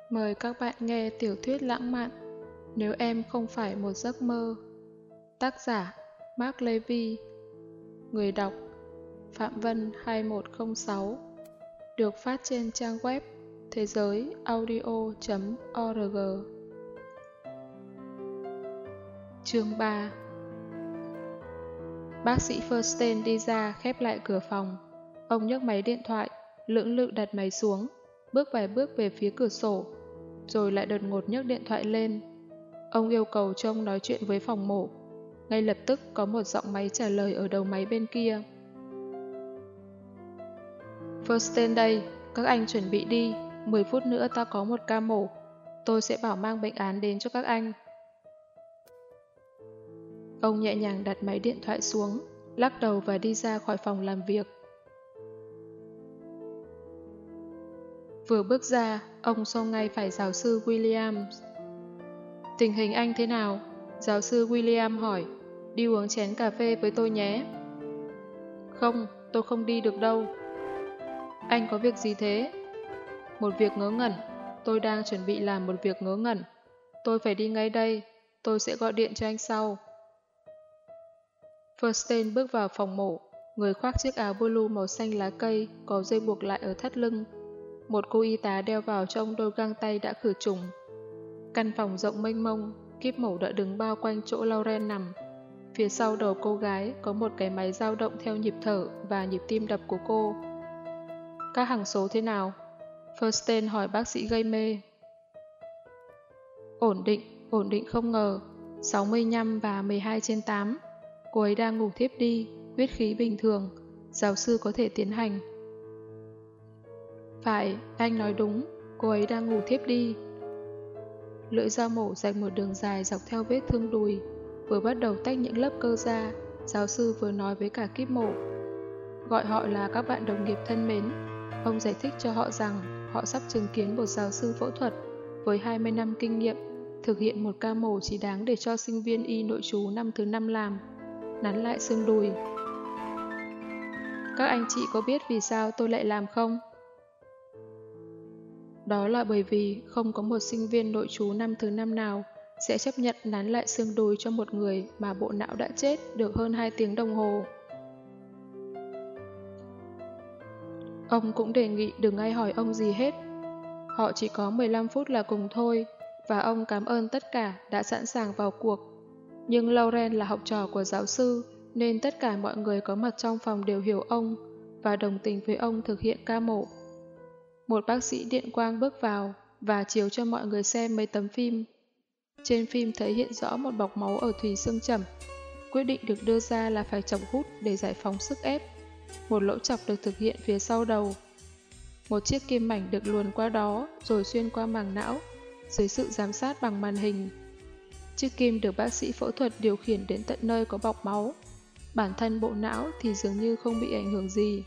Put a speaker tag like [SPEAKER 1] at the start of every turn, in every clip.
[SPEAKER 1] Mời các bạn nghe tiểu thuyết lãng mạn Nếu em không phải một giấc mơ. Tác giả Mark Levy. Người đọc Phạm Vân 2106. Được phát trên trang web thế giới audio.org. Chương 3. Bác sĩ Fursten đi ra khép lại cửa phòng. Ông nhấc máy điện thoại, lưỡng lự đặt máy xuống, bước vài bước về phía cửa sổ, rồi lại đột ngột nhấc điện thoại lên. Ông yêu cầu trông nói chuyện với phòng mổ. Ngay lập tức có một giọng máy trả lời ở đầu máy bên kia. Fursten đây, các anh chuẩn bị đi, 10 phút nữa ta có một ca mổ. Tôi sẽ bảo mang bệnh án đến cho các anh. Ông nhẹ nhàng đặt máy điện thoại xuống, lắc đầu và đi ra khỏi phòng làm việc. Vừa bước ra, ông xông ngay phải giáo sư Williams. Tình hình anh thế nào? Giáo sư William hỏi. Đi uống chén cà phê với tôi nhé. Không, tôi không đi được đâu. Anh có việc gì thế? Một việc ngớ ngẩn. Tôi đang chuẩn bị làm một việc ngớ ngẩn. Tôi phải đi ngay đây. Tôi sẽ gọi điện cho anh sau. Fursten bước vào phòng mổ. Người khoác chiếc áo blue màu xanh lá cây, có dây buộc lại ở thắt lưng. Một cô y tá đeo vào cho ông đôi găng tay đã khử trùng. Căn phòng rộng mênh mông, kíp mổ đã đứng bao quanh chỗ Lauren nằm. Phía sau đầu cô gái có một cái máy dao động theo nhịp thở và nhịp tim đập của cô. Các hằng số thế nào? Fursten hỏi bác sĩ gây mê. Ổn định không ngờ, 65 và 12/8. Cô ấy đang ngủ thiếp đi, huyết khí bình thường, giáo sư có thể tiến hành. Phải, anh nói đúng, cô ấy đang ngủ thiếp đi. Lưỡi dao mổ rạch một đường dài dọc theo vết thương đùi, vừa bắt đầu tách những lớp cơ ra, giáo sư vừa nói với cả kíp mổ. Gọi họ là các bạn đồng nghiệp thân mến. Ông giải thích cho họ rằng họ sắp chứng kiến một giáo sư phẫu thuật với 20 năm kinh nghiệm, thực hiện một ca mổ chỉ đáng để cho sinh viên y nội trú năm thứ 5 làm, nắn lại xương đùi. Các anh chị có biết vì sao tôi lại làm không? Đó là bởi vì không có một sinh viên nội trú năm thứ 5 nào sẽ chấp nhận nắn lại xương đùi cho một người mà bộ não đã chết được hơn 2 tiếng đồng hồ. Ông cũng đề nghị đừng ai hỏi ông gì hết. Họ chỉ có 15 phút là cùng thôi, và ông cảm ơn tất cả đã sẵn sàng vào cuộc. Nhưng Lauren là học trò của giáo sư, nên tất cả mọi người có mặt trong phòng đều hiểu ông và đồng tình với ông thực hiện ca mổ. Một bác sĩ điện quang bước vào và chiếu cho mọi người xem mấy tấm phim. Trên phim thấy hiện rõ một bọc máu ở thùy xương chẩm. Quyết định được đưa ra là phải chọc hút để giải phóng sức ép. Một lỗ chọc được thực hiện phía sau đầu. Một chiếc kim mảnh được luồn qua đó rồi xuyên qua màng não dưới sự giám sát bằng màn hình. Chiếc kim được bác sĩ phẫu thuật điều khiển đến tận nơi có bọc máu. Bản thân bộ não thì dường như không bị ảnh hưởng gì.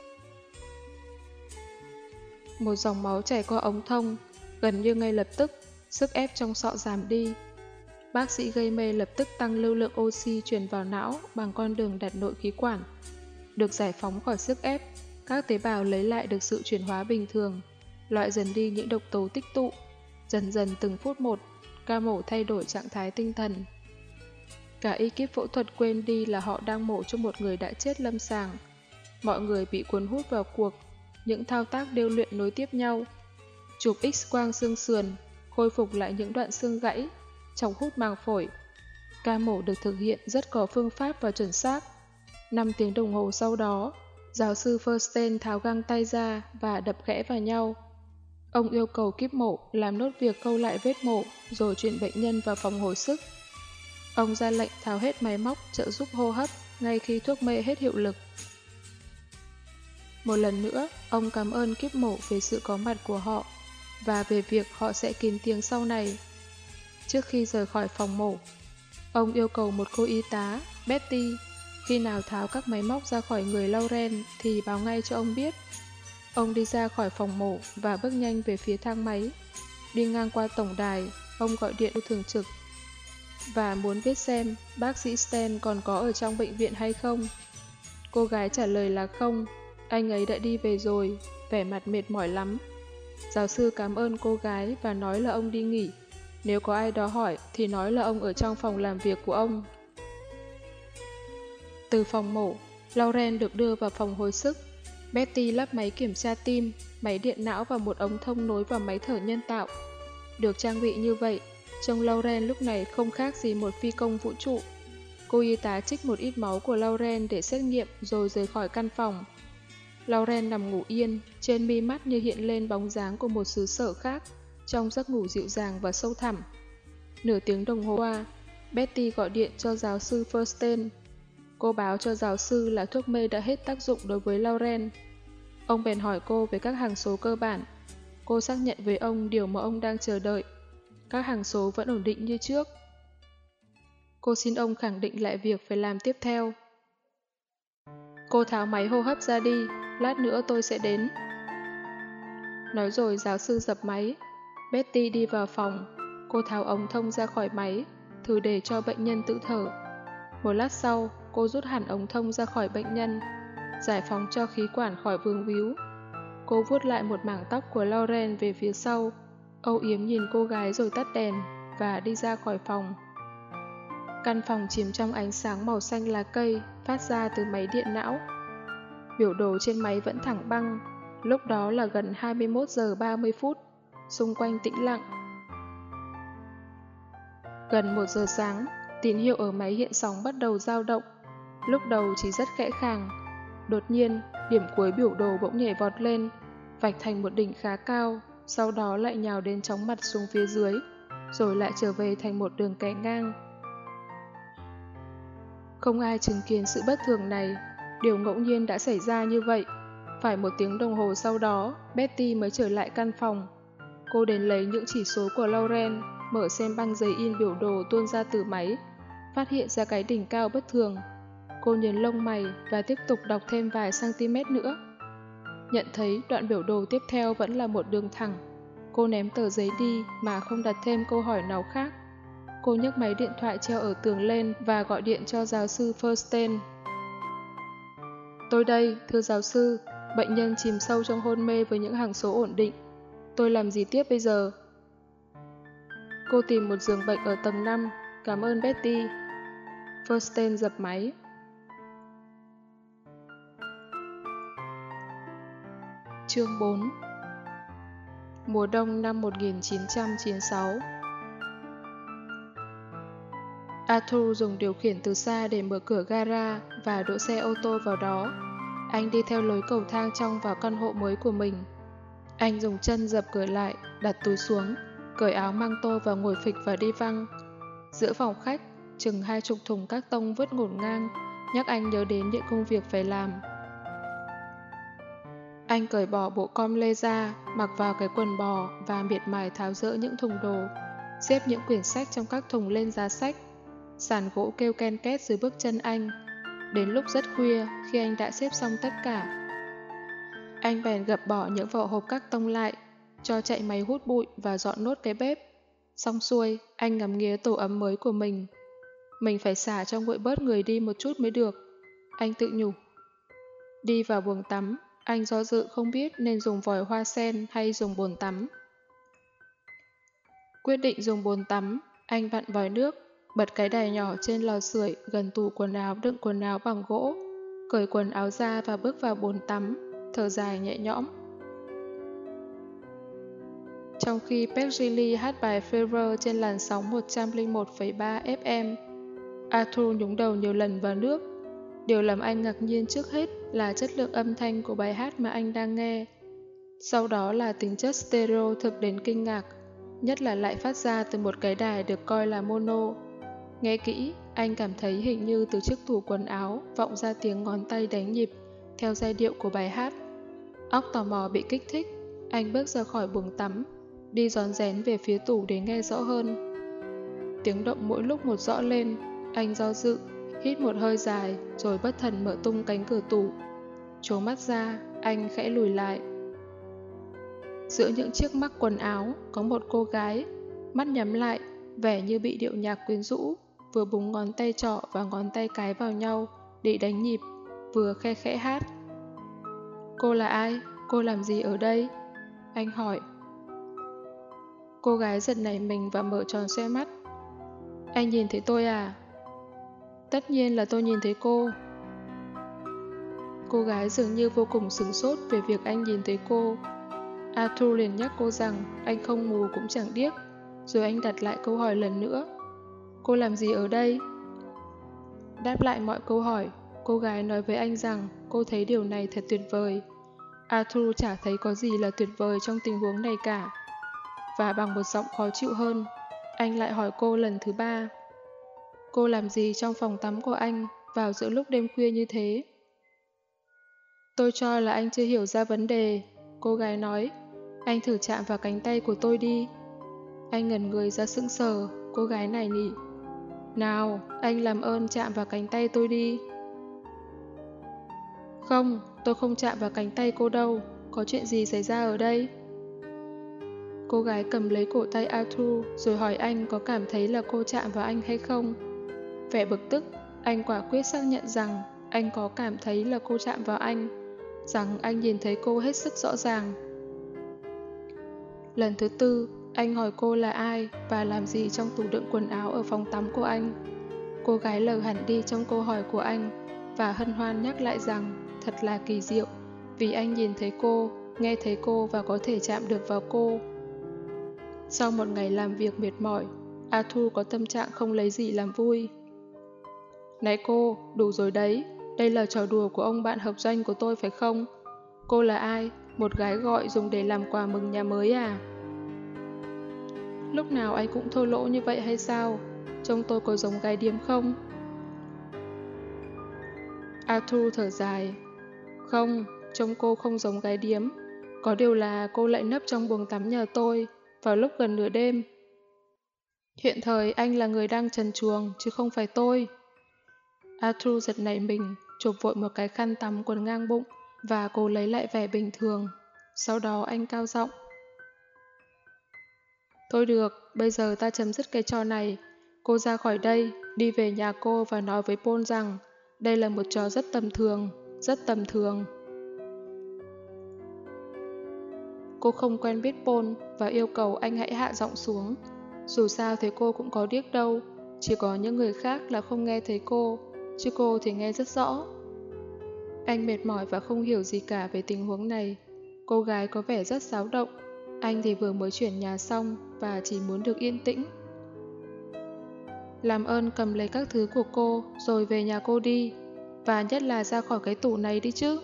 [SPEAKER 1] Một dòng máu chảy qua ống thông, gần như ngay lập tức, sức ép trong sọ giảm đi. Bác sĩ gây mê lập tức tăng lưu lượng oxy truyền vào não bằng con đường đặt nội khí quản. Được giải phóng khỏi sức ép, các tế bào lấy lại được sự chuyển hóa bình thường, loại dần đi những độc tố tích tụ. Dần dần từng phút một, ca mổ thay đổi trạng thái tinh thần. Cả ekip phẫu thuật quên đi là họ đang mổ cho một người đã chết lâm sàng. Mọi người bị cuốn hút vào cuộc, những thao tác điêu luyện nối tiếp nhau. Chụp X-quang xương sườn, khôi phục lại những đoạn xương gãy, chọc hút màng phổi. Ca mổ được thực hiện rất có phương pháp và chuẩn xác. 5 tiếng đồng hồ sau đó, giáo sư Fursten tháo găng tay ra và đập khẽ vào nhau. Ông yêu cầu kíp mổ làm nốt việc khâu lại vết mổ rồi chuyển bệnh nhân vào phòng hồi sức. Ông ra lệnh tháo hết máy móc trợ giúp hô hấp ngay khi thuốc mê hết hiệu lực. Một lần nữa, ông cảm ơn kíp mổ về sự có mặt của họ và về việc họ sẽ kín tiếng sau này. Trước khi rời khỏi phòng mổ, ông yêu cầu một cô y tá, Betty, khi nào tháo các máy móc ra khỏi người Lauren thì báo ngay cho ông biết. Ông đi ra khỏi phòng mổ và bước nhanh về phía thang máy. Đi ngang qua tổng đài, ông gọi điện cho thường trực và muốn biết xem bác sĩ Sten còn có ở trong bệnh viện hay không. Cô gái trả lời là không, anh ấy đã đi về rồi, vẻ mặt mệt mỏi lắm. Giáo sư cảm ơn cô gái và nói là ông đi nghỉ. Nếu có ai đó hỏi thì nói là ông ở trong phòng làm việc của ông. Từ phòng mổ, Lauren được đưa vào phòng hồi sức. Betty lắp máy kiểm tra tim, máy điện não và một ống thông nối vào máy thở nhân tạo. Được trang bị như vậy, trông Lauren lúc này không khác gì một phi công vũ trụ. Cô y tá trích một ít máu của Lauren để xét nghiệm rồi rời khỏi căn phòng. Lauren nằm ngủ yên, trên mi mắt như hiện lên bóng dáng của một xứ sở khác, trong giấc ngủ dịu dàng và sâu thẳm. Nửa tiếng đồng hồ qua, Betty gọi điện cho giáo sư Fursten. Cô báo cho giáo sư là thuốc mê đã hết tác dụng đối với Lauren. Ông bèn hỏi cô về các hằng số cơ bản. Cô xác nhận với ông điều mà ông đang chờ đợi. Các hằng số vẫn ổn định như trước. Cô xin ông khẳng định lại việc phải làm tiếp theo. Cô tháo máy hô hấp ra đi, lát nữa tôi sẽ đến. Nói rồi giáo sư dập máy. Betty đi vào phòng. Cô tháo ống thông ra khỏi máy, thử để cho bệnh nhân tự thở. Một lát sau, cô rút hẳn ống thông ra khỏi bệnh nhân, giải phóng cho khí quản khỏi vướng víu. Cô vuốt lại một mảng tóc của Lauren về phía sau, âu yếm nhìn cô gái rồi tắt đèn và đi ra khỏi phòng. Căn phòng chìm trong ánh sáng màu xanh lá cây phát ra từ máy điện não. Biểu đồ trên máy vẫn thẳng băng, lúc đó là gần 21 giờ 30 phút, xung quanh tĩnh lặng. Gần 1 giờ sáng, tín hiệu ở máy hiện sóng bắt đầu dao động, lúc đầu chỉ rất khẽ khàng. Đột nhiên, điểm cuối biểu đồ bỗng nhảy vọt lên, vạch thành một đỉnh khá cao, sau đó lại nhào đến chóng mặt xuống phía dưới, rồi lại trở về thành một đường kẻ ngang. Không ai chứng kiến sự bất thường này, điều ngẫu nhiên đã xảy ra như vậy. Phải 1 tiếng đồng hồ sau đó, Betty mới trở lại căn phòng. Cô đến lấy những chỉ số của Lauren, mở xem băng giấy in biểu đồ tuôn ra từ máy, phát hiện ra cái đỉnh cao bất thường. Cô nhấn lông mày và tiếp tục đọc thêm vài cm nữa. Nhận thấy đoạn biểu đồ tiếp theo vẫn là một đường thẳng. Cô ném tờ giấy đi mà không đặt thêm câu hỏi nào khác. Cô nhấc máy điện thoại treo ở tường lên và gọi điện cho giáo sư Fursten. Tôi đây, thưa giáo sư, bệnh nhân chìm sâu trong hôn mê với những hằng số ổn định. Tôi làm gì tiếp bây giờ? Cô tìm một giường bệnh ở tầng 5, cảm ơn Betty. Fursten dập máy. Chương 4. Mùa đông năm 1996. Arthur dùng điều khiển từ xa để mở cửa gara và đỗ xe ô tô vào đó. Anh đi theo lối cầu thang trong vào căn hộ mới của mình. Anh dùng chân dập cửa lại, đặt túi xuống, cởi áo mang tô và ngồi phịch vào đi văng. Giữa phòng khách, chừng 20 thùng các tông vứt ngổn ngang, nhắc anh nhớ đến những công việc phải làm. Anh cởi bỏ bộ com lê ra, mặc vào cái quần bò và miệt mài tháo dỡ những thùng đồ, xếp những quyển sách trong các thùng lên giá sách. Sàn gỗ kêu ken két dưới bước chân anh. Đến lúc rất khuya, khi anh đã xếp xong tất cả, anh bèn gập bỏ những vỏ hộp các tông lại, cho chạy máy hút bụi và dọn nốt cái bếp. Xong xuôi, anh ngắm nghía tổ ấm mới của mình. Mình phải xả cho nguội bớt người đi một chút mới được, anh tự nhủ. Đi vào buồng tắm, anh do dự không biết nên dùng vòi hoa sen hay dùng bồn tắm. Quyết định dùng bồn tắm, anh vặn vòi nước, bật cái đài nhỏ trên lò sưởi gần tủ quần áo đựng quần áo bằng gỗ, cởi quần áo ra và bước vào bồn tắm, thở dài nhẹ nhõm. Trong khi Peggy hát bài Fever trên làn sóng 101,3 FM, Arthur nhúng đầu nhiều lần vào nước. Điều làm anh ngạc nhiên trước hết là chất lượng âm thanh của bài hát mà anh đang nghe. Sau đó là tính chất stereo thực đến kinh ngạc, nhất là lại phát ra từ một cái đài được coi là mono. Nghe kỹ, anh cảm thấy hình như từ chiếc tủ quần áo vọng ra tiếng ngón tay đánh nhịp theo giai điệu của bài hát. Óc tò mò bị kích thích, anh bước ra khỏi buồng tắm, đi rón rén về phía tủ để nghe rõ hơn. Tiếng động mỗi lúc một rõ lên, anh do dự, hít một hơi dài rồi bất thần mở tung cánh cửa tủ. Trố mắt ra, anh khẽ lùi lại. Giữa những chiếc mắc quần áo có một cô gái, mắt nhắm lại, vẻ như bị điệu nhạc quyến rũ, vừa búng ngón tay trỏ và ngón tay cái vào nhau để đánh nhịp, vừa khe khẽ hát. Cô là ai? Cô làm gì ở đây? Anh hỏi. Cô gái giật nảy mình và mở tròn xoe mắt. Anh nhìn thấy tôi à? Tất nhiên là tôi nhìn thấy cô. Cô gái dường như vô cùng sửng sốt về việc anh nhìn thấy cô. Arthur liền nhắc cô rằng anh không mù cũng chẳng điếc, rồi anh đặt lại câu hỏi lần nữa. Cô làm gì ở đây? Đáp lại mọi câu hỏi, cô gái nói với anh rằng cô thấy điều này thật tuyệt vời. Arthur chả thấy có gì là tuyệt vời trong tình huống này cả. Và bằng một giọng khó chịu hơn, anh lại hỏi cô lần thứ 3. Cô làm gì trong phòng tắm của anh vào giữa lúc đêm khuya như thế? Tôi cho là anh chưa hiểu ra vấn đề, cô gái nói. Anh thử chạm vào cánh tay của tôi đi. Anh ngẩn người ra sững sờ, cô gái này nỉ. Nào, anh làm ơn chạm vào cánh tay tôi đi. Không, tôi không chạm vào cánh tay cô đâu. Có chuyện gì xảy ra ở đây? Cô gái cầm lấy cổ tay Arthur rồi hỏi anh có cảm thấy là cô chạm vào anh hay không. Vẻ bực tức, anh quả quyết xác nhận rằng anh có cảm thấy là cô chạm vào anh, rằng anh nhìn thấy cô hết sức rõ ràng. Lần thứ 4, anh hỏi cô là ai và làm gì trong tủ đựng quần áo ở phòng tắm của anh. Cô gái lờ hẳn đi trong câu hỏi của anh và hân hoan nhắc lại rằng thật là kỳ diệu vì anh nhìn thấy cô, nghe thấy cô và có thể chạm được vào cô. Sau một ngày làm việc mệt mỏi, Arthur có tâm trạng không lấy gì làm vui. Này cô, đủ rồi đấy, đây là trò đùa của ông bạn hợp doanh của tôi phải không? Cô là ai? Một gái gọi dùng để làm quà mừng nhà mới à? Lúc nào anh cũng thô lỗ như vậy hay sao? Trông tôi có giống gái điếm không? Arthur thở dài. Không, trông cô không giống gái điếm. Có điều là cô lại nấp trong buồng tắm nhờ tôi vào lúc gần nửa đêm. Hiện thời anh là người đang trần truồng, chứ không phải tôi. Arthur giật nảy mình, chộp vội một cái khăn tắm quần ngang bụng và cố lấy lại vẻ bình thường. Sau đó anh cao giọng. Thôi được, bây giờ ta chấm dứt cái trò này. Cô ra khỏi đây, đi về nhà cô và nói với Paul rằng đây là một trò rất tầm thường, rất tầm thường. Cô không quen biết Paul và yêu cầu anh hãy hạ giọng xuống. Dù sao thì cô cũng có điếc đâu, chỉ có những người khác là không nghe thấy cô, chứ cô thì nghe rất rõ. Anh mệt mỏi và không hiểu gì cả về tình huống này. Cô gái có vẻ rất xáo động. Anh thì vừa mới chuyển nhà xong và chỉ muốn được yên tĩnh. Làm ơn cầm lấy các thứ của cô rồi về nhà cô đi. Và nhất là ra khỏi cái tủ này đi chứ.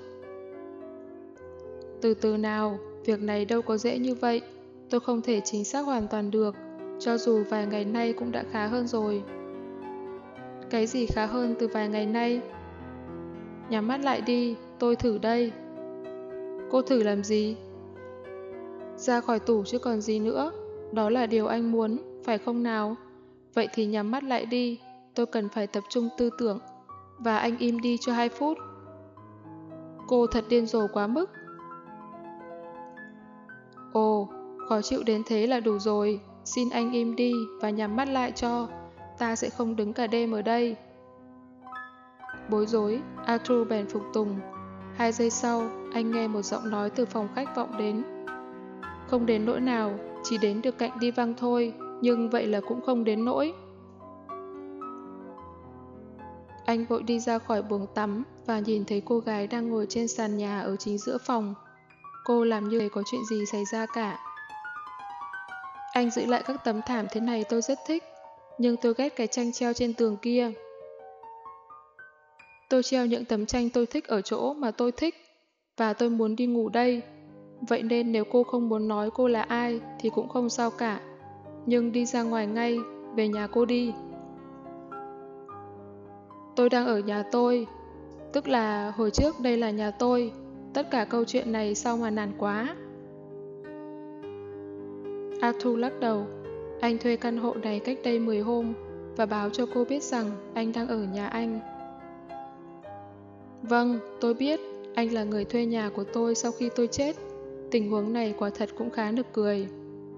[SPEAKER 1] Từ từ nào, việc này đâu có dễ như vậy. Tôi không thể chính xác hoàn toàn được, cho dù vài ngày nay cũng đã khá hơn rồi. Cái gì khá hơn từ vài ngày nay? Nhắm mắt lại đi, tôi thử đây. Cô thử làm gì? Ra khỏi tủ chứ còn gì nữa. Đó là điều anh muốn, phải không nào? Vậy thì nhắm mắt lại đi, tôi cần phải tập trung tư tưởng. Và anh im đi cho 2 phút. Cô thật điên rồ quá mức. Ồ, khó chịu đến thế là đủ rồi. Xin anh im đi và nhắm mắt lại cho. Ta sẽ không đứng cả đêm ở đây. Bối rối, Arthur bèn phục tùng. 2 giây sau, anh nghe một giọng nói từ phòng khách vọng đến. Không đến nỗi nào, chỉ đến được cạnh đi văng thôi, nhưng vậy là cũng không đến nỗi. Anh vội đi ra khỏi buồng tắm và nhìn thấy cô gái đang ngồi trên sàn nhà ở chính giữa phòng. Cô làm như có chuyện gì xảy ra cả. Anh giữ lại các tấm thảm thế này tôi rất thích, nhưng tôi ghét cái tranh treo trên tường kia. Tôi treo những tấm tranh tôi thích ở chỗ mà tôi thích, và tôi muốn đi ngủ đây. Vậy nên nếu cô không muốn nói cô là ai thì cũng không sao cả. Nhưng đi ra ngoài ngay, về nhà cô đi. Tôi đang ở nhà tôi, tức là hồi trước đây là nhà tôi. Tất cả câu chuyện này sao mà nản quá. Arthur lắc đầu. Anh thuê căn hộ này cách đây 10 hôm và báo cho cô biết rằng anh đang ở nhà anh. Vâng, tôi biết. Anh là người thuê nhà của tôi sau khi tôi chết. Tình huống này quả thật cũng khá nực cười.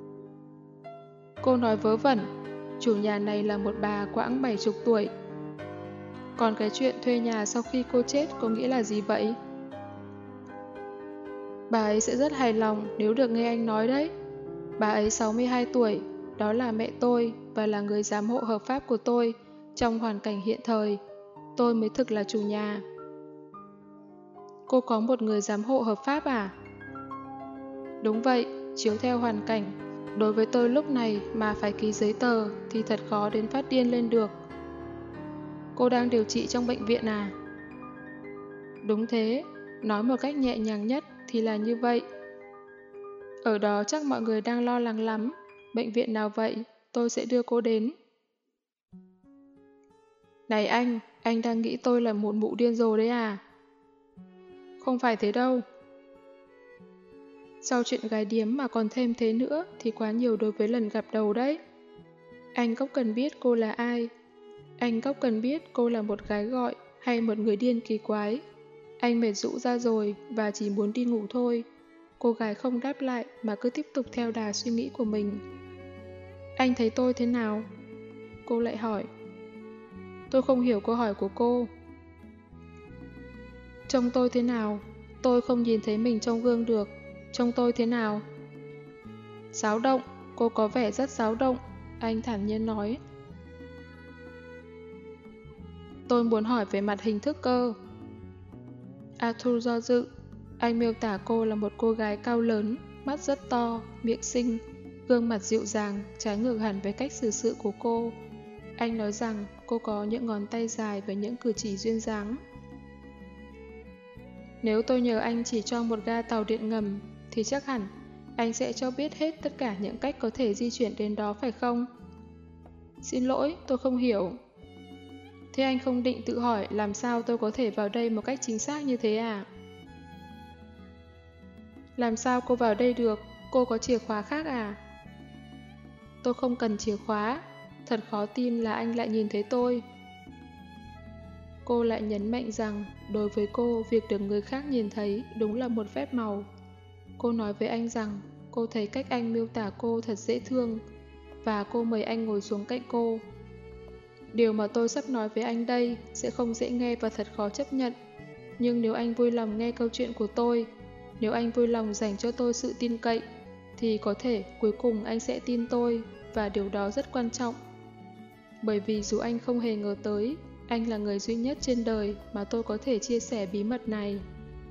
[SPEAKER 1] Cô nói vớ vẩn. Chủ nhà này là một bà quãng 70 tuổi. Còn cái chuyện thuê nhà sau khi cô chết có nghĩa là gì vậy? Bà ấy sẽ rất hài lòng nếu được nghe anh nói đấy. Bà ấy 62 tuổi, đó là mẹ tôi và là người giám hộ hợp pháp của tôi trong hoàn cảnh hiện thời. Tôi mới thực là chủ nhà. Cô có một người giám hộ hợp pháp à? Đúng vậy, chiếu theo hoàn cảnh. Đối với tôi lúc này mà phải ký giấy tờ thì thật khó đến phát điên lên được. Cô đang điều trị trong bệnh viện à? Đúng thế, nói một cách nhẹ nhàng nhất thì là như vậy. Ở đó chắc mọi người đang lo lắng lắm. Bệnh viện nào vậy? Tôi sẽ đưa cô đến. Này anh đang nghĩ tôi là một mụ điên rồ đấy à? Không phải thế đâu. Sau chuyện gái điếm mà còn thêm thế nữa thì quá nhiều đối với lần gặp đầu đấy. Anh không cần biết cô là ai. Anh không cần biết cô là một gái gọi hay một người điên kỳ quái. Anh mệt rũ ra rồi và chỉ muốn đi ngủ thôi. Cô gái không đáp lại mà cứ tiếp tục theo đà suy nghĩ của mình. Anh thấy tôi thế nào? Cô lại hỏi. Tôi không hiểu câu hỏi của cô. Trông tôi thế nào? Tôi không nhìn thấy mình trong gương được. Trông tôi thế nào? Xáo động, cô có vẻ rất xáo động, anh thản nhiên nói. Tôi muốn hỏi về mặt hình thức cơ. Arthur do dự. Anh miêu tả cô là một cô gái cao lớn, mắt rất to, miệng xinh, gương mặt dịu dàng, trái ngược hẳn với cách xử sự của cô. Anh nói rằng cô có những ngón tay dài và những cử chỉ duyên dáng. Nếu tôi nhờ anh chỉ cho một ga tàu điện ngầm, thì chắc hẳn anh sẽ cho biết hết tất cả những cách có thể di chuyển đến đó phải không? Xin lỗi, tôi không hiểu. Thế anh không định tự hỏi làm sao tôi có thể vào đây một cách chính xác như thế à? Làm sao cô vào đây được? Cô có chìa khóa khác à? Tôi không cần chìa khóa. Thật khó tin là anh lại nhìn thấy tôi. Cô lại nhấn mạnh rằng đối với cô, việc được người khác nhìn thấy đúng là một phép màu. Cô nói với anh rằng cô thấy cách anh miêu tả cô thật dễ thương và cô mời anh ngồi xuống cạnh cô. Điều mà tôi sắp nói với anh đây sẽ không dễ nghe và thật khó chấp nhận. Nhưng nếu anh vui lòng nghe câu chuyện của tôi, nếu anh vui lòng dành cho tôi sự tin cậy, thì có thể cuối cùng anh sẽ tin tôi và điều đó rất quan trọng. Bởi vì dù anh không hề ngờ tới, anh là người duy nhất trên đời mà tôi có thể chia sẻ bí mật này.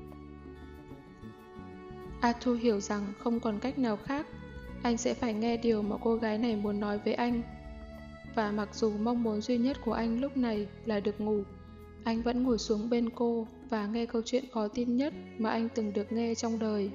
[SPEAKER 1] Arthur hiểu rằng không còn cách nào khác, anh sẽ phải nghe điều mà cô gái này muốn nói với anh. Và mặc dù mong muốn duy nhất của anh lúc này là được ngủ, anh vẫn ngồi xuống bên cô và nghe câu chuyện khó tin nhất mà anh từng được nghe trong đời.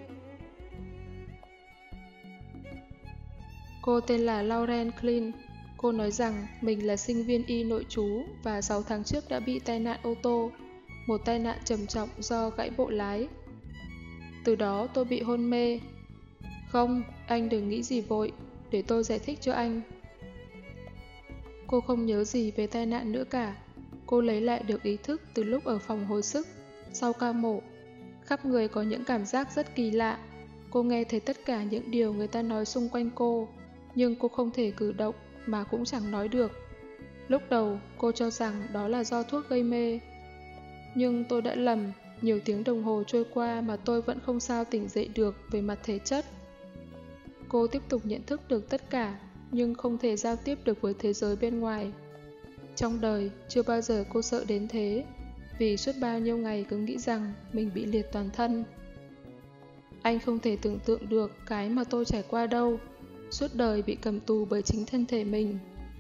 [SPEAKER 1] Cô tên là Lauren Klein. Cô nói rằng mình là sinh viên y nội trú và 6 tháng trước đã bị tai nạn ô tô, một tai nạn trầm trọng do gãy bộ lái. Từ đó tôi bị hôn mê. Không, anh đừng nghĩ gì vội, để tôi giải thích cho anh. Cô không nhớ gì về tai nạn nữa cả. Cô lấy lại được ý thức từ lúc ở phòng hồi sức, sau ca mổ. Khắp người có những cảm giác rất kỳ lạ. Cô nghe thấy tất cả những điều người ta nói xung quanh cô, nhưng cô không thể cử động mà cũng chẳng nói được. Lúc đầu, cô cho rằng đó là do thuốc gây mê. Nhưng tôi đã lầm, nhiều tiếng đồng hồ trôi qua mà tôi vẫn không sao tỉnh dậy được về mặt thể chất. Cô tiếp tục nhận thức được tất cả, nhưng không thể giao tiếp được với thế giới bên ngoài. Trong đời, chưa bao giờ cô sợ đến thế, vì suốt bao nhiêu ngày cứ nghĩ rằng mình bị liệt toàn thân. Anh không thể tưởng tượng được cái mà tôi trải qua đâu, suốt đời bị cầm tù bởi chính thân thể mình.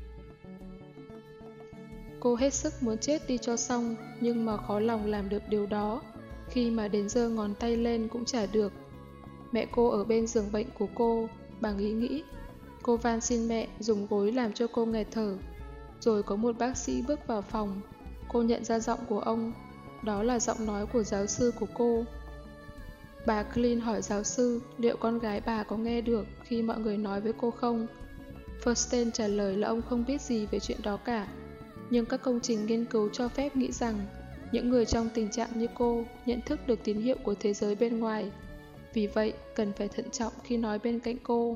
[SPEAKER 1] Cô hết sức muốn chết đi cho xong, nhưng mà khó lòng làm được điều đó, khi mà đến giơ ngón tay lên cũng chả được. Mẹ cô ở bên giường bệnh của cô, bằng ý nghĩ. Cô van xin mẹ dùng gối làm cho cô nghẹt thở. Rồi có một bác sĩ bước vào phòng. Cô nhận ra giọng của ông. Đó là giọng nói của giáo sư của cô. Bà Klein hỏi giáo sư liệu con gái bà có nghe được khi mọi người nói với cô không. Fursten trả lời là ông không biết gì về chuyện đó cả. Nhưng các công trình nghiên cứu cho phép nghĩ rằng những người trong tình trạng như cô nhận thức được tín hiệu của thế giới bên ngoài. Vì vậy, cần phải thận trọng khi nói bên cạnh cô.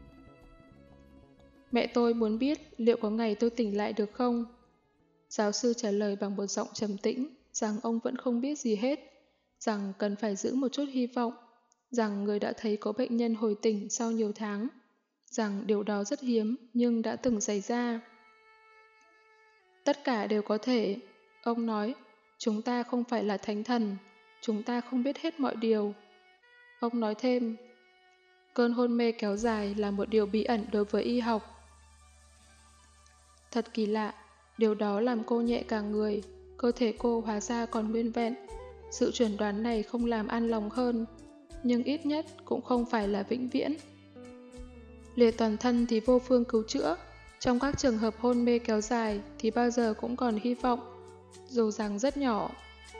[SPEAKER 1] Mẹ tôi muốn biết liệu có ngày tôi tỉnh lại được không? Giáo sư trả lời bằng một giọng trầm tĩnh rằng ông vẫn không biết gì hết, rằng cần phải giữ một chút hy vọng, rằng người đã thấy có bệnh nhân hồi tỉnh sau nhiều tháng. rằng điều đó rất hiếm nhưng đã từng xảy ra. Tất cả đều có thể, ông nói, chúng ta không phải là thánh thần, chúng ta không biết hết mọi điều. Ông nói thêm, cơn hôn mê kéo dài là một điều bí ẩn đối với y học. Thật kỳ lạ, điều đó làm cô nhẹ cả người, cơ thể cô hóa ra còn nguyên vẹn. Sự chuẩn đoán này không làm an lòng hơn, nhưng ít nhất cũng không phải là vĩnh viễn. Liệt toàn thân thì vô phương cứu chữa, trong các trường hợp hôn mê kéo dài thì bao giờ cũng còn hy vọng, dù rằng rất nhỏ.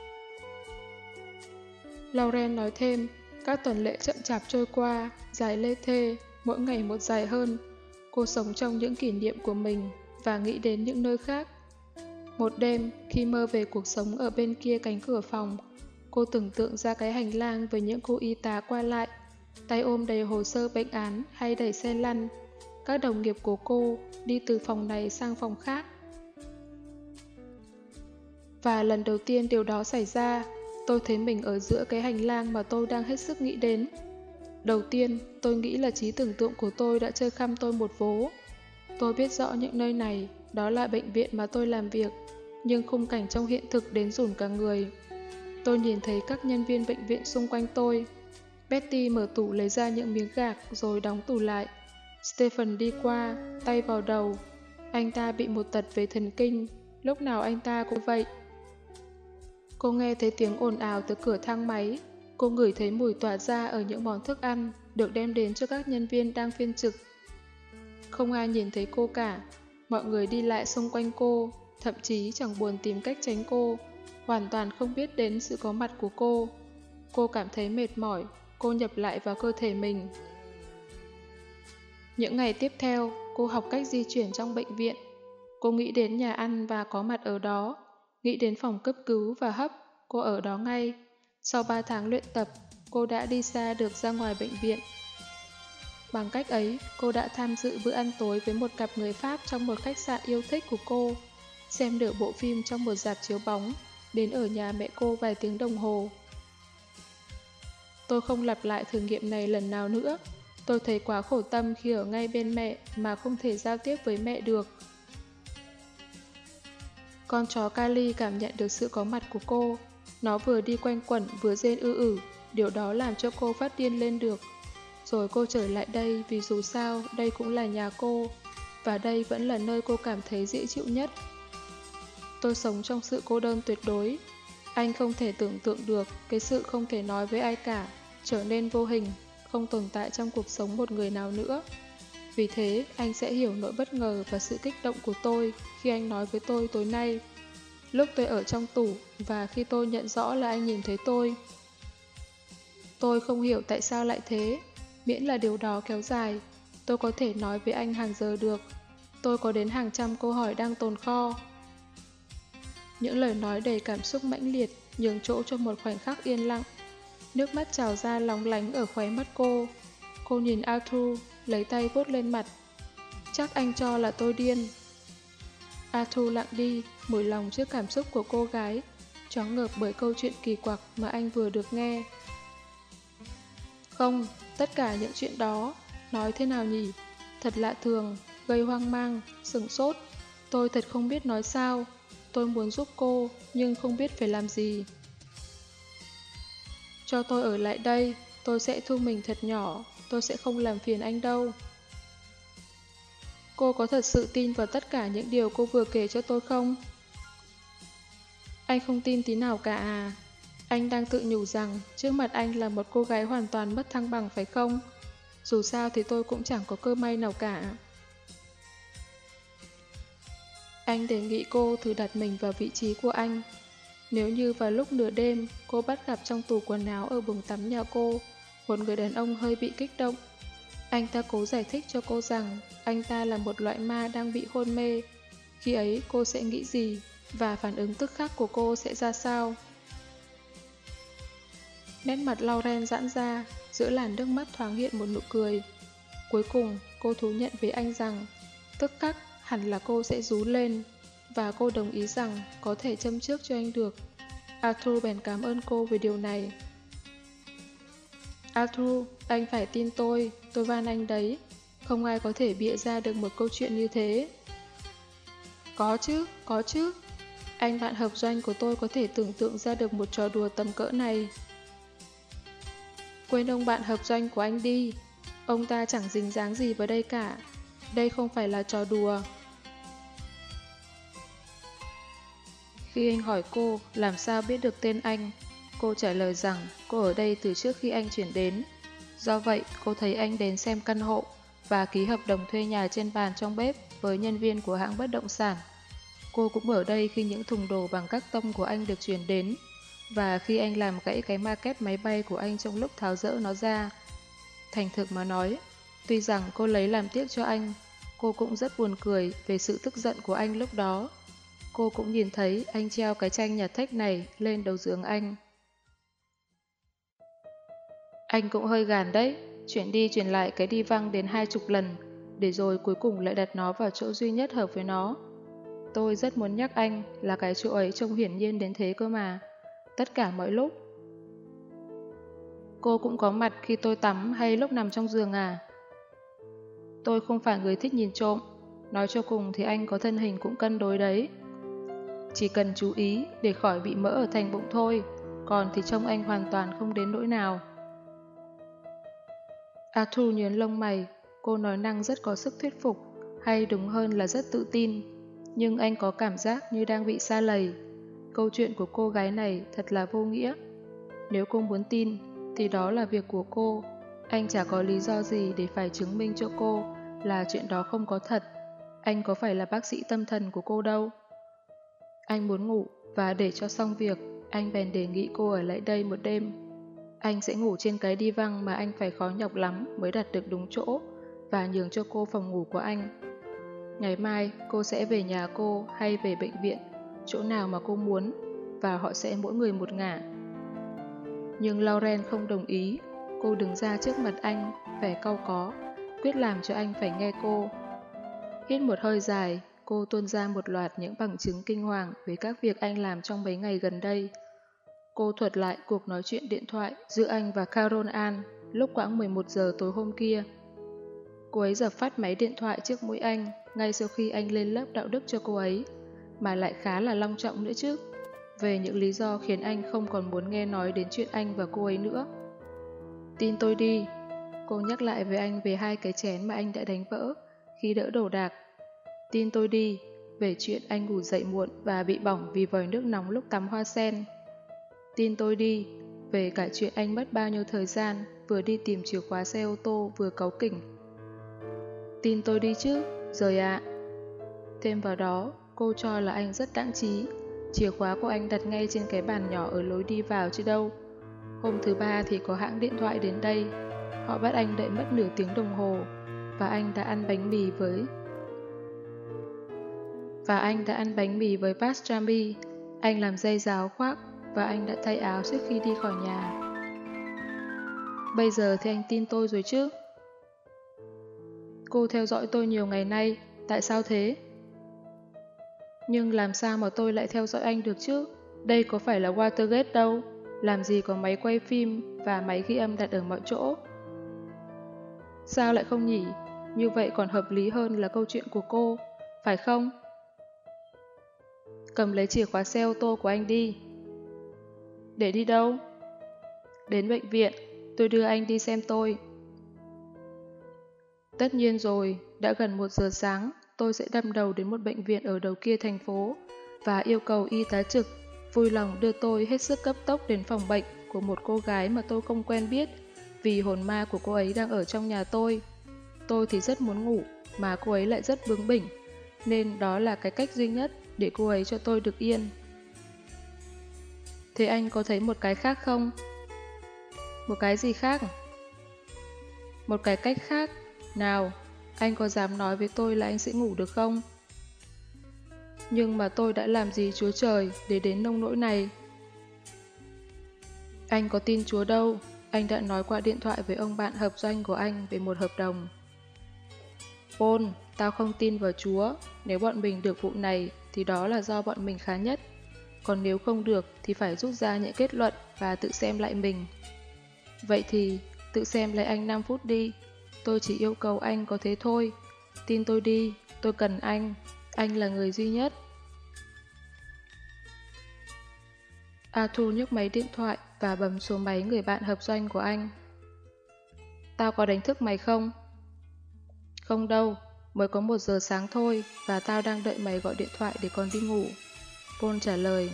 [SPEAKER 1] Lauren nói thêm, các tuần lễ chậm chạp trôi qua, dài lê thê, mỗi ngày một dài hơn. Cô sống trong những kỷ niệm của mình và nghĩ đến những nơi khác. Một đêm, khi mơ về cuộc sống ở bên kia cánh cửa phòng, cô tưởng tượng ra cái hành lang với những cô y tá qua lại, tay ôm đầy hồ sơ bệnh án hay đẩy xe lăn. Các đồng nghiệp của cô đi từ phòng này sang phòng khác. Và lần đầu tiên điều đó xảy ra, tôi thấy mình ở giữa cái hành lang mà tôi đang hết sức nghĩ đến. Đầu tiên, tôi nghĩ là trí tưởng tượng của tôi đã chơi khăm tôi một vố. Tôi biết rõ những nơi này, đó là bệnh viện mà tôi làm việc, nhưng khung cảnh trong hiện thực đến rủn cả người. Tôi nhìn thấy các nhân viên bệnh viện xung quanh tôi. Betty mở tủ lấy ra những miếng gạc rồi đóng tủ lại. Stephen đi qua, tay vào đầu. Anh ta bị một tật về thần kinh, lúc nào anh ta cũng vậy. Cô nghe thấy tiếng ồn ào từ cửa thang máy. Cô ngửi thấy mùi tỏa ra ở những món thức ăn được đem đến cho các nhân viên đang phiên trực. Không ai nhìn thấy cô cả. Mọi người đi lại xung quanh cô, thậm chí chẳng buồn tìm cách tránh cô, hoàn toàn không biết đến sự có mặt của cô. Cô cảm thấy mệt mỏi, cô nhập lại vào cơ thể mình. Những ngày tiếp theo, cô học cách di chuyển trong bệnh viện. Cô nghĩ đến nhà ăn và có mặt ở đó, nghĩ đến phòng cấp cứu và hấp, cô ở đó ngay. Sau 3 tháng luyện tập, cô đã đi xa được ra ngoài bệnh viện. Bằng cách ấy, cô đã tham dự bữa ăn tối với một cặp người Pháp trong một khách sạn yêu thích của cô, xem nửa bộ phim trong một rạp chiếu bóng, đến ở nhà mẹ cô vài tiếng đồng hồ. Tôi không lặp lại thử nghiệm này lần nào nữa. Tôi thấy quá khổ tâm khi ở ngay bên mẹ mà không thể giao tiếp với mẹ được. Con chó Kali cảm nhận được sự có mặt của cô. Nó vừa đi quanh quẩn vừa rên ư, điều đó làm cho cô phát điên lên được. Rồi cô trở lại đây vì dù sao đây cũng là nhà cô, và đây vẫn là nơi cô cảm thấy dễ chịu nhất. Tôi sống trong sự cô đơn tuyệt đối. Anh không thể tưởng tượng được cái sự không thể nói với ai cả, trở nên vô hình, không tồn tại trong cuộc sống một người nào nữa. Vì thế, anh sẽ hiểu nỗi bất ngờ và sự kích động của tôi khi anh nói với tôi tối nay. Lúc tôi ở trong tủ và khi tôi nhận rõ là anh nhìn thấy tôi. Tôi không hiểu tại sao lại thế, miễn là điều đó kéo dài. Tôi có thể nói với anh hàng giờ được. Tôi có đến hàng trăm câu hỏi đang tồn kho. Những lời nói đầy cảm xúc mãnh liệt nhường chỗ cho một khoảnh khắc yên lặng. Nước mắt trào ra lóng lánh ở khóe mắt cô. Cô nhìn Arthur, lấy tay vuốt lên mặt. Chắc anh cho là tôi điên. Arthur lặng đi, mủi lòng trước cảm xúc của cô gái, choáng ngợp bởi câu chuyện kỳ quặc mà anh vừa được nghe. Không, tất cả những chuyện đó, nói thế nào nhỉ? Thật lạ thường, gây hoang mang, sửng sốt. Tôi thật không biết nói sao. Tôi muốn giúp cô, nhưng không biết phải làm gì. Cho tôi ở lại đây, tôi sẽ thu mình thật nhỏ, tôi sẽ không làm phiền anh đâu. Cô có thật sự tin vào tất cả những điều cô vừa kể cho tôi không? Anh không tin tí nào cả à? Anh đang tự nhủ rằng trước mặt anh là một cô gái hoàn toàn mất thăng bằng phải không? Dù sao thì tôi cũng chẳng có cơ may nào cả. Anh đề nghị cô thử đặt mình vào vị trí của anh. Nếu như vào lúc nửa đêm cô bắt gặp trong tủ quần áo ở buồng tắm nhà cô một người đàn ông hơi bị kích động, anh ta cố giải thích cho cô rằng anh ta là một loại ma đang bị hôn mê. Khi ấy cô sẽ nghĩ gì và phản ứng tức khắc của cô sẽ ra sao? Nét mặt Lauren giãn ra, giữa làn nước mắt thoáng hiện một nụ cười. Cuối cùng cô thú nhận với anh rằng tức khắc hẳn là cô sẽ rú lên, và cô đồng ý rằng có thể châm chước cho anh được. Arthur bèn cảm ơn cô về điều này. Arthur, anh phải tin tôi van anh đấy. Không ai có thể bịa ra được một câu chuyện như thế. Có chứ, có chứ. Anh bạn hợp doanh của tôi có thể tưởng tượng ra được một trò đùa tầm cỡ này. Quên ông bạn hợp doanh của anh đi. Ông ta chẳng dính dáng gì vào đây cả. Đây không phải là trò đùa. Khi anh hỏi cô làm sao biết được tên anh, cô trả lời rằng cô ở đây từ trước khi anh chuyển đến. Do vậy, cô thấy anh đến xem căn hộ và ký hợp đồng thuê nhà trên bàn trong bếp với nhân viên của hãng bất động sản. Cô cũng ở đây khi những thùng đồ bằng các tông của anh được chuyển đến và khi anh làm gãy cái maquette máy bay của anh trong lúc tháo dỡ nó ra. Thành thực mà nói, tuy rằng cô lấy làm tiếc cho anh, cô cũng rất buồn cười về sự tức giận của anh lúc đó. Cô cũng nhìn thấy anh treo cái tranh nhà thếch này lên đầu giường anh. Anh cũng hơi gàn đấy, chuyển đi chuyển lại cái đi văng đến 20 lần, để rồi cuối cùng lại đặt nó vào chỗ duy nhất hợp với nó. Tôi rất muốn nhắc anh là cái chỗ ấy trông hiển nhiên đến thế cơ mà, tất cả mọi lúc. Cô cũng có mặt khi tôi tắm hay lúc nằm trong giường à? Tôi không phải người thích nhìn trộm, nói cho cùng thì anh có thân hình cũng cân đối đấy. Chỉ cần chú ý để khỏi bị mỡ ở thành bụng thôi, còn thì trông anh hoàn toàn không đến nỗi nào. Arthur nhướng lông mày, cô nói năng rất có sức thuyết phục, hay đúng hơn là rất tự tin. Nhưng anh có cảm giác như đang bị sa lầy. Câu chuyện của cô gái này thật là vô nghĩa. Nếu cô muốn tin, thì đó là việc của cô. Anh chả có lý do gì để phải chứng minh cho cô là chuyện đó không có thật. Anh có phải là bác sĩ tâm thần của cô đâu. Anh muốn ngủ và để cho xong việc, anh bèn đề nghị cô ở lại đây một đêm. Anh sẽ ngủ trên cái đi văng mà anh phải khó nhọc lắm mới đặt được đúng chỗ và nhường cho cô phòng ngủ của anh. Ngày mai cô sẽ về nhà cô hay về bệnh viện, chỗ nào mà cô muốn, và họ sẽ mỗi người một ngả. Nhưng Lauren không đồng ý. Cô đứng ra trước mặt anh, vẻ cau có, quyết làm cho anh phải nghe cô. Hít một hơi dài, cô tuôn ra một loạt những bằng chứng kinh hoàng về các việc anh làm trong mấy ngày gần đây. Cô thuật lại cuộc nói chuyện điện thoại giữa anh và Carol Ann lúc khoảng 11 giờ tối hôm kia. Cô ấy dập phát máy điện thoại trước mũi anh ngay sau khi anh lên lớp đạo đức cho cô ấy, mà lại khá là long trọng nữa chứ, về những lý do khiến anh không còn muốn nghe nói đến chuyện anh và cô ấy nữa. Tin tôi đi, cô nhắc lại với anh về 2 cái chén mà anh đã đánh vỡ khi đỡ đồ đạc. Tin tôi đi, về chuyện anh ngủ dậy muộn và bị bỏng vì vòi nước nóng lúc tắm hoa sen. Tin tôi đi, về cả chuyện anh mất bao nhiêu thời gian vừa đi tìm chìa khóa xe ô tô vừa cáu kỉnh. Tin tôi đi chứ, rời ạ. Thêm vào đó, cô cho là anh rất đãng trí. Chìa khóa của anh đặt ngay trên cái bàn nhỏ ở lối đi vào chứ đâu. Hôm thứ 3 thì có hãng điện thoại đến đây. Họ bắt anh đợi mất nửa tiếng đồng hồ, và anh đã ăn bánh mì với pastrami. Anh làm dây ráo khoác và anh đã thay áo trước khi đi khỏi nhà. Bây giờ thì anh tin tôi rồi chứ? Cô theo dõi tôi nhiều ngày nay, tại sao thế? Nhưng làm sao mà tôi lại theo dõi anh được chứ? Đây có phải là Watergate đâu, làm gì có máy quay phim và máy ghi âm đặt ở mọi chỗ. Sao lại không nhỉ? Như vậy còn hợp lý hơn là câu chuyện của cô, phải không? Cầm lấy chìa khóa xe ô tô của anh đi. Để đi đâu? Đến bệnh viện, tôi đưa anh đi xem tôi. Tất nhiên rồi, đã gần 1 giờ sáng, tôi sẽ đâm đầu đến một bệnh viện ở đầu kia thành phố và yêu cầu y tá trực vui lòng đưa tôi hết sức cấp tốc đến phòng bệnh của một cô gái mà tôi không quen biết, vì hồn ma của cô ấy đang ở trong nhà tôi. Tôi thì rất muốn ngủ, mà cô ấy lại rất bướng bỉnh, nên đó là cái cách duy nhất để cô ấy cho tôi được yên. Thế anh có thấy một cái khác không? Một cái gì khác? Một cái cách khác. Nào, anh có dám nói với tôi là anh sẽ ngủ được không? Nhưng mà tôi đã làm gì Chúa Trời để đến nông nỗi này? Anh có tin Chúa đâu, anh đã nói qua điện thoại với ông bạn hợp doanh của anh về một hợp đồng. Paul, tao không tin vào Chúa, nếu bọn mình được vụ này thì đó là do bọn mình khá nhất. Còn nếu không được thì phải rút ra những kết luận và tự xem lại mình. Vậy thì, tự xem lại anh 5 phút đi. tôi chỉ yêu cầu anh có thế thôi. Tin tôi đi, tôi cần anh là người duy nhất. Arthur nhấc máy điện thoại và bấm số máy người bạn hợp doanh của anh. Tao có đánh thức mày không? Không đâu, mới có 1 giờ sáng thôi và tao đang đợi mày gọi điện thoại để còn đi ngủ. Paul trả lời.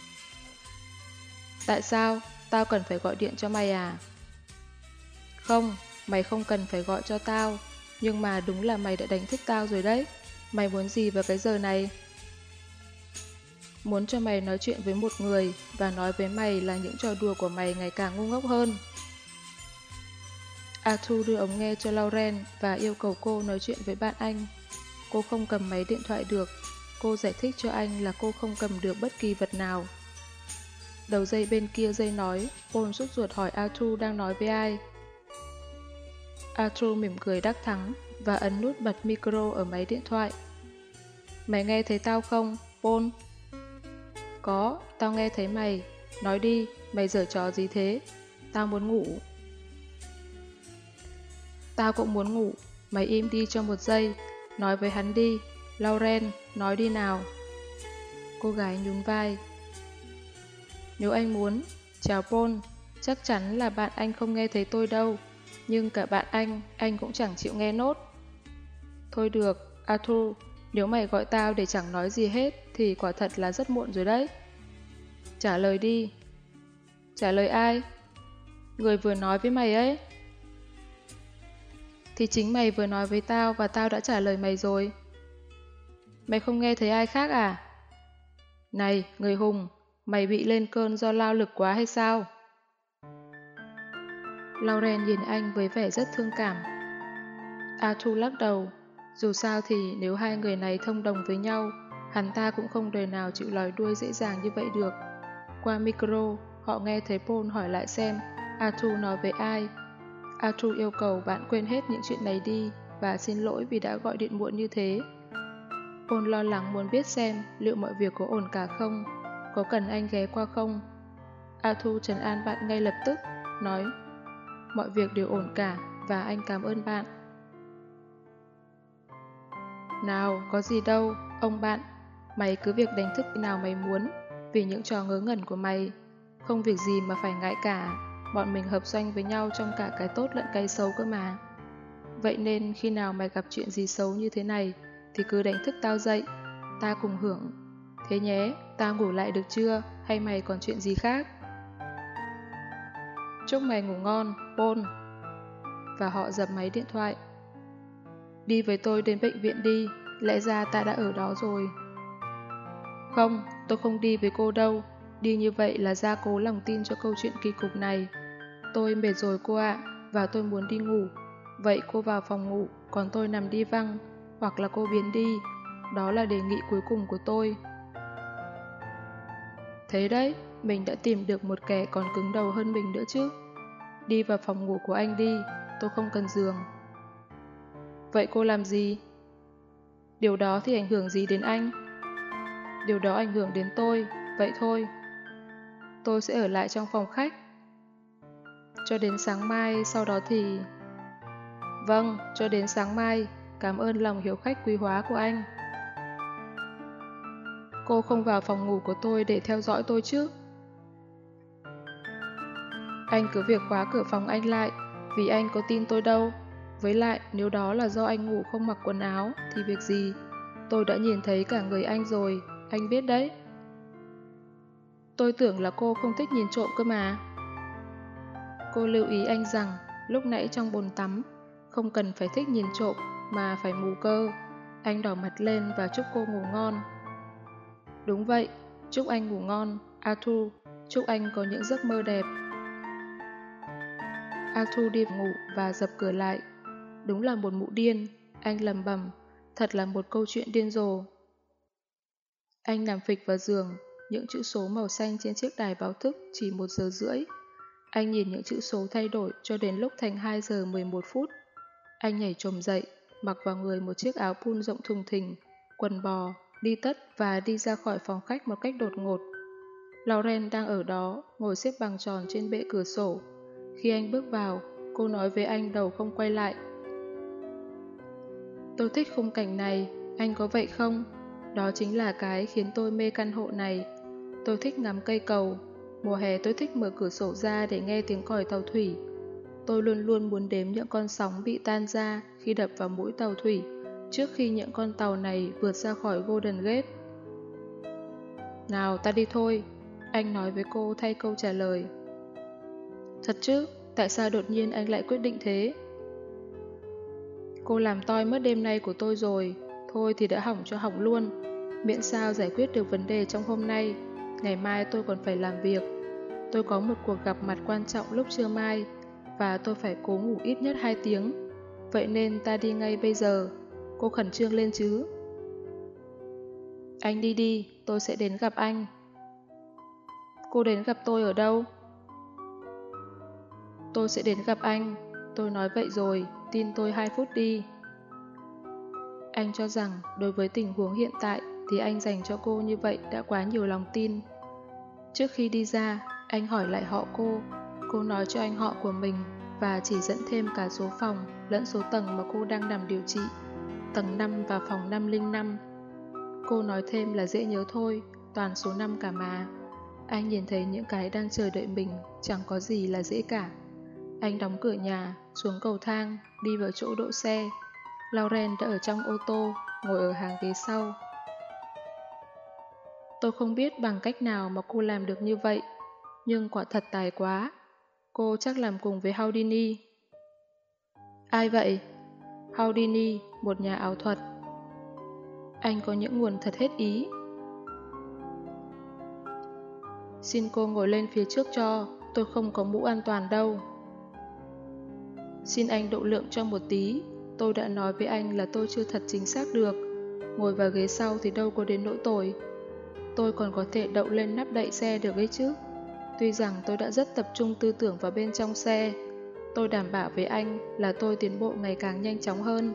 [SPEAKER 1] Tại sao? Tao cần phải gọi điện cho mày à? Không, mày không cần phải gọi cho tao. Nhưng mà đúng là mày đã đánh thức tao rồi đấy. Mày muốn gì vào cái giờ này? Muốn cho mày nói chuyện với một người và nói với mày là những trò đùa của mày ngày càng ngu ngốc hơn. Arthur đưa ống nghe cho Lauren và yêu cầu cô nói chuyện với bạn anh. Cô không cầm máy điện thoại được. Cô giải thích cho anh là cô không cầm được bất kỳ vật nào. Đầu dây bên kia dây nói, Paul sốt ruột hỏi Arthur đang nói với ai. Arthur mỉm cười đắc thắng và ấn nút bật micro ở máy điện thoại. Mày nghe thấy tao không, Paul? Có, tao nghe thấy mày. Nói đi, mày giở trò gì thế? Tao muốn ngủ. Tao cũng muốn ngủ. Mày im đi cho 1 giây. Nói với hắn đi. Lauren, nói đi nào. Cô gái nhún vai. Nếu anh muốn. Chào Paul. Chắc chắn là bạn anh không nghe thấy tôi đâu. Nhưng cả bạn anh cũng chẳng chịu nghe nốt. Thôi được, Arthur. Nếu mày gọi tao để chẳng nói gì hết thì quả thật là rất muộn rồi đấy. Trả lời đi. Trả lời ai? Người vừa nói với mày ấy. Thì chính mày vừa nói với tao và tao đã trả lời mày rồi. Mày không nghe thấy ai khác à? Này, người hùng, mày bị lên cơn do lao lực quá hay sao? Lauren nhìn anh với vẻ rất thương cảm. Arthur lắc đầu. Dù sao thì nếu hai người này thông đồng với nhau, hắn ta cũng không đời nào chịu lòi đuôi dễ dàng như vậy được. Qua micro, họ nghe thấy Paul hỏi lại xem Arthur nói với ai. Arthur yêu cầu bạn quên hết những chuyện này đi và xin lỗi vì đã gọi điện muộn như thế. Paul lo lắng muốn biết xem liệu mọi việc có ổn cả không, có cần anh ghé qua không. Arthur trấn an bạn ngay lập tức, nói mọi việc đều ổn cả và anh cảm ơn bạn. Nào, có gì đâu, ông bạn. Mày cứ việc đánh thức khi nào mày muốn, vì những trò ngớ ngẩn của mày. Không việc gì mà phải ngại cả, bọn mình hợp doanh với nhau trong cả cái tốt lẫn cái xấu cơ mà. Vậy nên khi nào mày gặp chuyện gì xấu như thế này, thì cứ đánh thức tao dậy, ta cùng hưởng. Thế nhé, tao ngủ lại được chưa, hay mày còn chuyện gì khác? Chúc mày ngủ ngon, Paul. Và họ dập máy điện thoại. Đi với tôi đến bệnh viện đi, lẽ ra ta đã ở đó rồi. Không, tôi không đi với cô đâu. Đi như vậy là gia cố lòng tin cho câu chuyện kỳ cục này. Tôi mệt rồi cô ạ, và tôi muốn đi ngủ. Vậy cô vào phòng ngủ, còn tôi nằm đi văng, hoặc là cô biến đi. Đó là đề nghị cuối cùng của tôi. Thế đấy, mình đã tìm được một kẻ còn cứng đầu hơn mình nữa chứ. Đi vào phòng ngủ của anh đi, tôi không cần giường. Vậy cô làm gì? Điều đó thì ảnh hưởng gì đến anh? Điều đó ảnh hưởng đến tôi, vậy thôi. Tôi sẽ ở lại trong phòng khách. Cho đến sáng mai, sau đó thì... Vâng, cho đến sáng mai, cảm ơn lòng hiếu khách quý hóa của anh. Cô không vào phòng ngủ của tôi để theo dõi tôi chứ? Anh cứ việc khóa cửa phòng anh lại, vì anh có tin tôi đâu. Với lại, nếu đó là do anh ngủ không mặc quần áo, thì việc gì? Tôi đã nhìn thấy cả người anh rồi, anh biết đấy. Tôi tưởng là cô không thích nhìn trộm cơ mà. Cô lưu ý anh rằng, lúc nãy trong bồn tắm, không cần phải thích nhìn trộm, mà phải mù cơ. Anh đỏ mặt lên và chúc cô ngủ ngon. Đúng vậy, chúc anh ngủ ngon, Arthur, chúc anh có những giấc mơ đẹp. Arthur đi ngủ và dập cửa lại. Đúng là một mụ điên, anh lầm bầm, thật là một câu chuyện điên rồ. Anh nằm phịch vào giường, những chữ số màu xanh trên chiếc đài báo thức chỉ 1 giờ rưỡi. Anh nhìn những chữ số thay đổi cho đến lúc thành 2 giờ 11 phút. Anh nhảy chồm dậy, mặc vào người một chiếc áo pun rộng thùng thình, quần bò, đi tất và đi ra khỏi phòng khách một cách đột ngột. Lauren đang ở đó, ngồi xếp bằng tròn trên bệ cửa sổ. Khi anh bước vào, cô nói với anh đầu không quay lại. Tôi thích khung cảnh này, anh có vậy không? Đó chính là cái khiến tôi mê căn hộ này. Tôi thích ngắm cây cầu. Mùa hè tôi thích mở cửa sổ ra để nghe tiếng còi tàu thủy. Tôi luôn luôn muốn đếm những con sóng bị tan ra khi đập vào mũi tàu thủy trước khi những con tàu này vượt ra khỏi Golden Gate. Nào ta đi thôi, anh nói với cô thay câu trả lời. Thật chứ, tại sao đột nhiên anh lại quyết định thế? Cô làm toi mất đêm nay của tôi rồi, thôi thì đã hỏng cho hỏng luôn. Miễn sao giải quyết được vấn đề trong hôm nay, ngày mai tôi còn phải làm việc. Tôi có một cuộc gặp mặt quan trọng lúc trưa mai, và tôi phải cố ngủ ít nhất 2 tiếng. Vậy nên ta đi ngay bây giờ, cô khẩn trương lên chứ. Anh đi đi, tôi sẽ đến gặp anh. Cô đến gặp tôi ở đâu? Tôi sẽ đến gặp anh. Tôi nói vậy rồi, tin tôi 2 phút đi. Anh cho rằng đối với tình huống hiện tại thì anh dành cho cô như vậy đã quá nhiều lòng tin. Trước khi đi ra, anh hỏi lại họ cô nói cho anh họ của mình và chỉ dẫn thêm cả số phòng lẫn số tầng mà cô đang nằm điều trị, tầng 5 và phòng 505. Cô nói thêm là dễ nhớ thôi, toàn số 5 cả mà. Anh nhìn thấy những cái đang chờ đợi mình, chẳng có gì là dễ cả. Anh đóng cửa nhà, xuống cầu thang, đi vào chỗ đỗ xe. Lauren đã ở trong ô tô, ngồi ở hàng ghế sau. Tôi không biết bằng cách nào mà cô làm được như vậy, nhưng quả thật tài quá. Cô chắc làm cùng với Houdini. Ai vậy? Houdini, một nhà ảo thuật. Anh có những nguồn thật hết ý. Xin cô ngồi lên phía trước cho, tôi không có mũ an toàn đâu. Xin anh độ lượng cho một tí, tôi đã nói với anh là tôi chưa thật chính xác được. Ngồi vào ghế sau thì đâu có đến nỗi tồi. Tôi còn có thể đậu lên nắp đậy xe được ấy chứ. Tuy rằng tôi đã rất tập trung tư tưởng vào bên trong xe, tôi đảm bảo với anh là tôi tiến bộ ngày càng nhanh chóng hơn.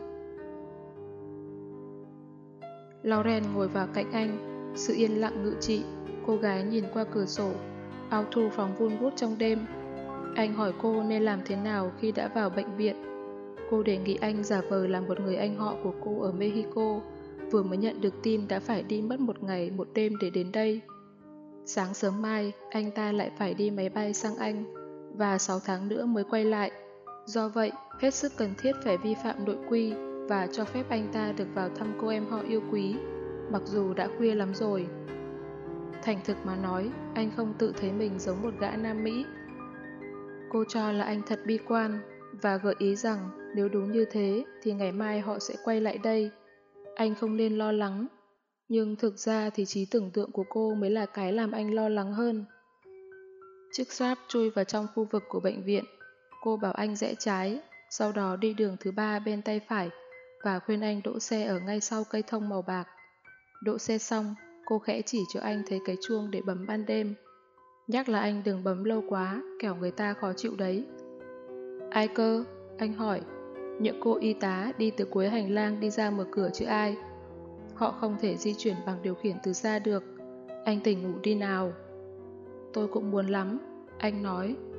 [SPEAKER 1] Lauren ngồi vào cạnh anh, sự yên lặng ngự trị. Cô gái nhìn qua cửa sổ, ao thu phóng vun vút trong đêm. Anh hỏi cô nên làm thế nào khi đã vào bệnh viện. Cô đề nghị anh giả vờ là một người anh họ của cô ở Mexico, vừa mới nhận được tin đã phải đi mất 1 ngày 1 đêm để đến đây. Sáng sớm mai, anh ta lại phải đi máy bay sang Anh, và 6 tháng nữa mới quay lại. Do vậy, hết sức cần thiết phải vi phạm nội quy và cho phép anh ta được vào thăm cô em họ yêu quý, mặc dù đã khuya lắm rồi. Thành thực mà nói, anh không tự thấy mình giống một gã Nam Mỹ. Cô cho là anh thật bi quan, và gợi ý rằng nếu đúng như thế thì ngày mai họ sẽ quay lại đây. Anh không nên lo lắng. Nhưng thực ra thì trí tưởng tượng của cô mới là cái làm anh lo lắng hơn. Chiếc Saab chui vào trong khu vực của bệnh viện. Cô bảo anh rẽ trái, sau đó đi đường thứ 3 bên tay phải và khuyên anh đỗ xe ở ngay sau cây thông màu bạc. Đỗ xe xong, cô khẽ chỉ cho anh thấy cái chuông để bấm ban đêm. Nhắc là anh đừng bấm lâu quá, kẻo người ta khó chịu đấy. Ai cơ? Anh hỏi. Những cô y tá đi từ cuối hành lang đi ra mở cửa chứ ai. Họ không thể di chuyển bằng điều khiển từ xa được. Anh tỉnh ngủ đi nào. Tôi cũng muốn lắm, anh nói,